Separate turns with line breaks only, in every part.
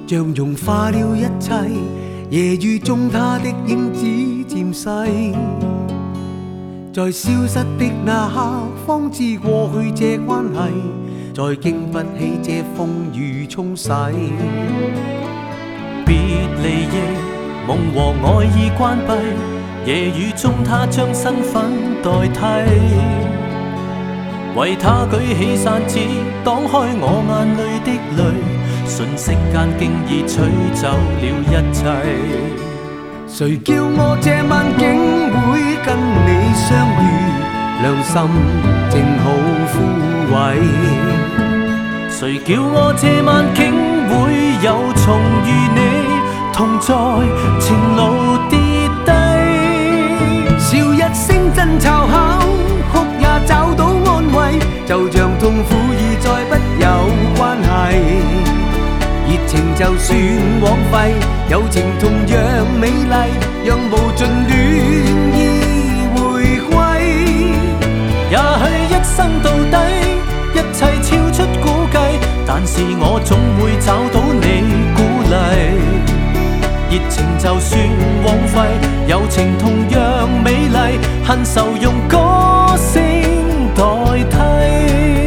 像融化了一切，夜雨中他的影子漸細，在消失的那刻，方知過去這關係，再經不起這風雨沖洗。
別離夜，夢和愛已關閉，夜雨中他將身份代替，為他舉起傘子，擋開我眼淚的淚。瞬息間經已吹走了一切，
誰叫我這晚竟會跟你相遇，良心正好枯萎。
誰叫我這晚竟會又重遇你，同在情路跌低。
笑一聲真嘲巧，哭也找到安慰，就像痛苦已再不有關係。熱情就算枉費，友情同樣美麗，讓無盡戀意回歸。
也許一生到底，一切超出估計，但是我總會找到你鼓勵。熱情就算枉費，友情同樣美麗，恨愁用歌聲代替。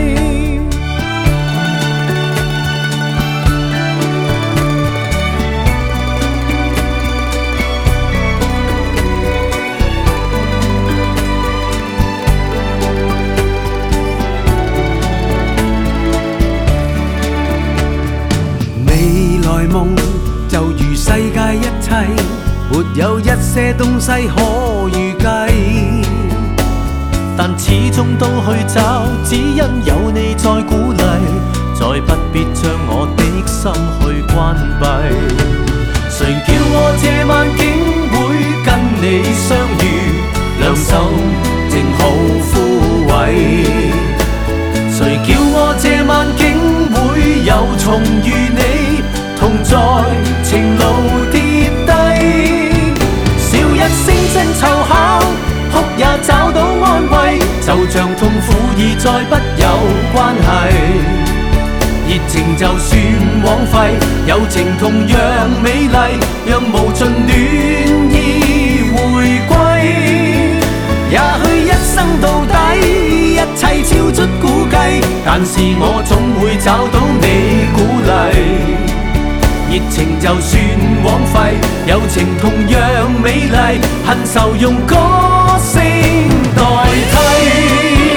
夢就如世界一切，沒有一些東西可預計，
但始終都去找，只因有你在鼓勵，再不必將我的心去關閉。誰叫我這晚竟會跟你相遇，兩手正好枯萎。誰叫我這晚竟會又重遇你，同在情路跌低。笑一聲真湊巧，哭也找到安慰，就像痛苦已再不有關係。熱情就算枉費，友情同樣美麗，讓無盡戀意回歸。也許一生到底，一切超出估計，但是我總會找到你鼓勵。熱情就算枉費，友情同樣美麗，恨愁用歌聲代替。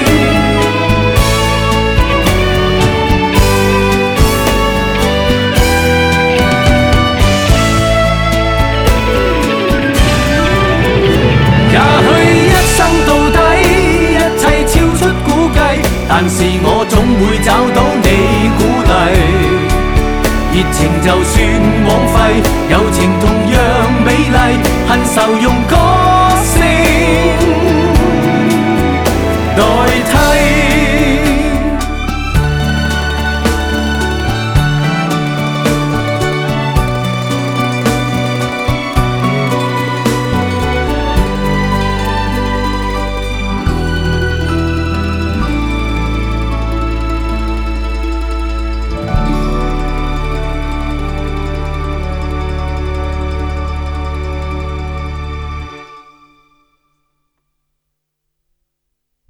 也許一生到底，一切超出估計，但是我總會找到你鼓勵。熱情就算枉費，友情同樣美麗，恨愁用歌聲代